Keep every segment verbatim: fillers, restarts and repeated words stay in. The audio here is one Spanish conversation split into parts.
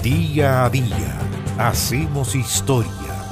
Día a día hacemos historia.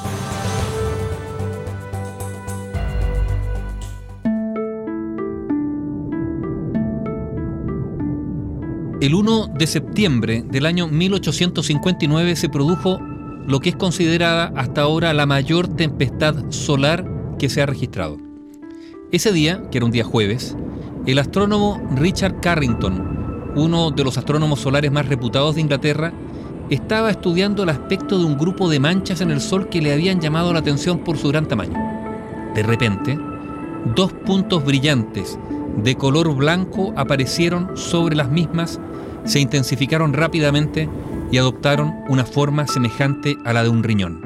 El uno de septiembre del año mil ochocientos cincuenta y nueve se produjo lo que es considerada hasta ahora la mayor tempestad solar que se ha registrado. Ese día, que era un día jueves, el astrónomo Richard Carrington, uno de los astrónomos solares más reputados de Inglaterra, estaba estudiando el aspecto de un grupo de manchas en el Sol que le habían llamado la atención por su gran tamaño. De repente, dos puntos brillantes de color blanco aparecieron sobre las mismas, se intensificaron rápidamente y adoptaron una forma semejante a la de un riñón.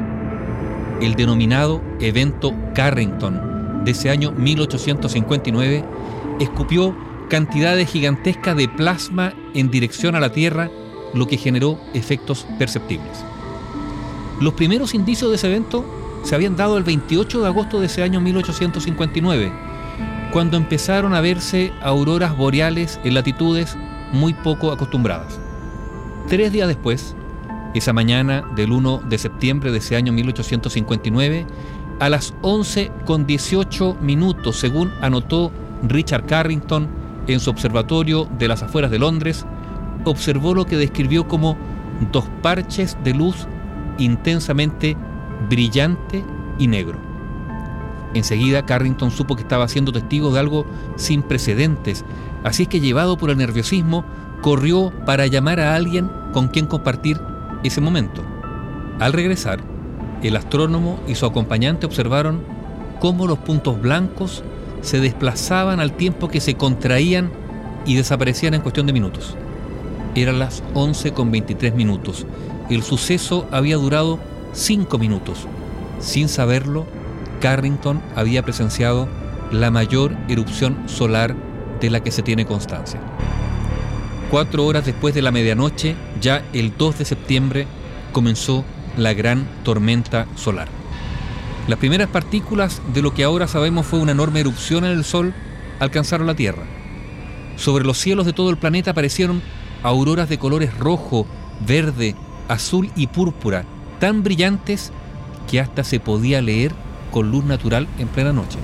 El denominado evento Carrington de ese año mil ochocientos cincuenta y nueve escupió cantidades gigantescas de plasma en dirección a la Tierra, lo que generó efectos perceptibles. Los primeros indicios de ese evento se habían dado el veintiocho de agosto de ese año mil ochocientos cincuenta y nueve, cuando empezaron a verse auroras boreales en latitudes muy poco acostumbradas. Tres días después, esa mañana del uno de septiembre de ese año mil ochocientos cincuenta y nueve, a las once con dieciocho minutos, según anotó Richard Carrington en su observatorio de las afueras de Londres, observó lo que describió como dos parches de luz intensamente brillante y negro. Enseguida Carrington supo que estaba siendo testigo de algo sin precedentes, así es que, llevado por el nerviosismo, corrió para llamar a alguien con quien compartir ese momento. Al regresar, el astrónomo y su acompañante observaron cómo los puntos blancos se desplazaban al tiempo que se contraían y desaparecían en cuestión de minutos. Eran las once con veintitrés minutos. El suceso había durado cinco minutos. Sin saberlo, Carrington había presenciado la mayor erupción solar de la que se tiene constancia. Cuatro horas después de la medianoche, ya el dos de septiembre, comenzó la gran tormenta solar. Las primeras partículas de lo que ahora sabemos fue una enorme erupción en el Sol alcanzaron la Tierra. Sobre los cielos de todo el planeta aparecieron auroras de colores rojo, verde, azul y púrpura, tan brillantes que hasta se podía leer con luz natural en plena noche.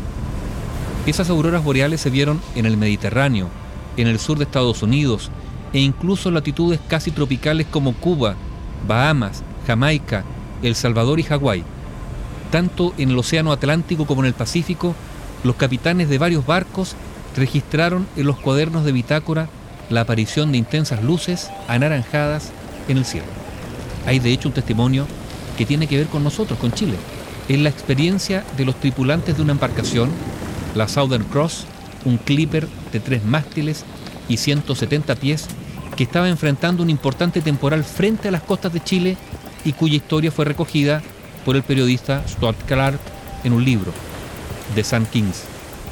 Esas auroras boreales se vieron en el Mediterráneo, en el sur de Estados Unidos e incluso en latitudes casi tropicales como Cuba, Bahamas, Jamaica, El Salvador y Hawái. Tanto en el Océano Atlántico como en el Pacífico, los capitanes de varios barcos registraron en los cuadernos de bitácora la aparición de intensas luces anaranjadas en el cielo. Hay de hecho un testimonio que tiene que ver con nosotros, con Chile. Es la experiencia de los tripulantes de una embarcación, la Southern Cross, un clipper de tres mástiles y ciento setenta pies, que estaba enfrentando un importante temporal frente a las costas de Chile y cuya historia fue recogida por el periodista Stuart Clark en un libro, The Sun Kings.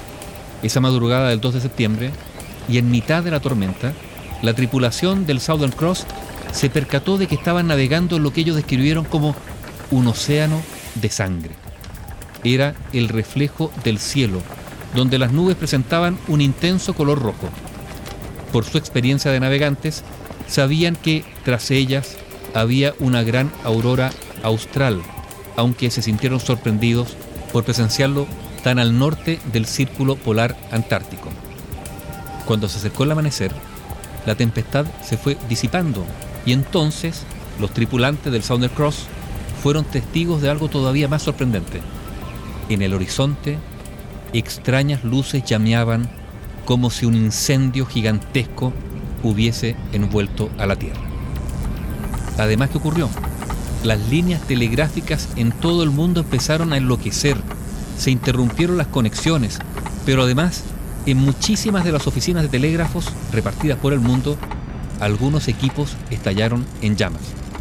Esa madrugada del dos de septiembre, y en mitad de la tormenta, la tripulación del Southern Cross se percató de que estaban navegando en lo que ellos describieron como un océano de sangre. Era el reflejo del cielo, donde las nubes presentaban un intenso color rojo. Por su experiencia de navegantes, sabían que tras ellas había una gran aurora austral, aunque se sintieron sorprendidos por presenciarlo tan al norte del círculo polar antártico. Cuando se acercó el amanecer, la tempestad se fue disipando y entonces los tripulantes del Southern Cross fueron testigos de algo todavía más sorprendente. En el horizonte, extrañas luces llameaban como si un incendio gigantesco hubiese envuelto a la Tierra. Además, ¿qué ocurrió? Las líneas telegráficas en todo el mundo empezaron a enloquecer, se interrumpieron las conexiones, pero además, en muchísimas de las oficinas de telégrafos repartidas por el mundo, algunos equipos estallaron en llamas.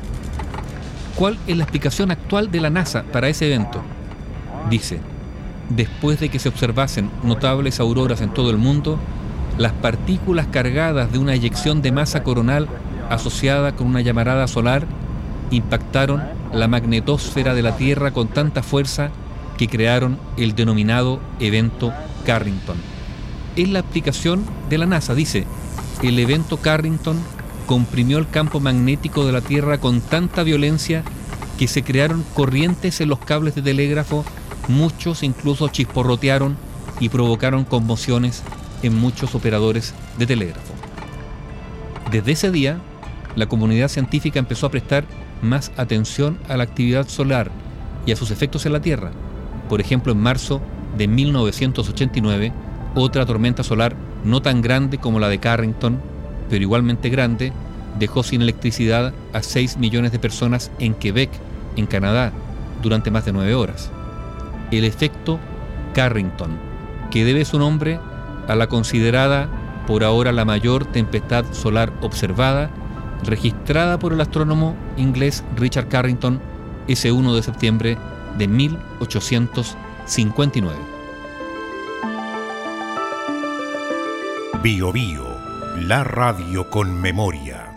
¿Cuál es la explicación actual de la NASA para ese evento? Dice, después de que se observasen notables auroras en todo el mundo, las partículas cargadas de una eyección de masa coronal asociada con una llamarada solar impactaron la magnetosfera de la Tierra con tanta fuerza que crearon el denominado evento Carrington. Es la explicación de la NASA. Dice, el evento Carrington comprimió el campo magnético de la Tierra con tanta violencia que se crearon corrientes en los cables de telégrafo, muchos incluso chisporrotearon y provocaron conmociones en muchos operadores de telégrafo. Desde ese día, la comunidad científica empezó a prestar más atención a la actividad solar y a sus efectos en la Tierra. Por ejemplo, en marzo de mil novecientos ochenta y nueve, otra tormenta solar no tan grande como la de Carrington, pero igualmente grande, dejó sin electricidad a seis millones de personas en Quebec, en Canadá, durante más de nueve horas. El efecto Carrington, que debe su nombre a la considerada por ahora la mayor tempestad solar observada, registrada por el astrónomo inglés Richard Carrington ese uno de septiembre de mil ochocientos cincuenta y nueve. Bio Bio, la radio con memoria.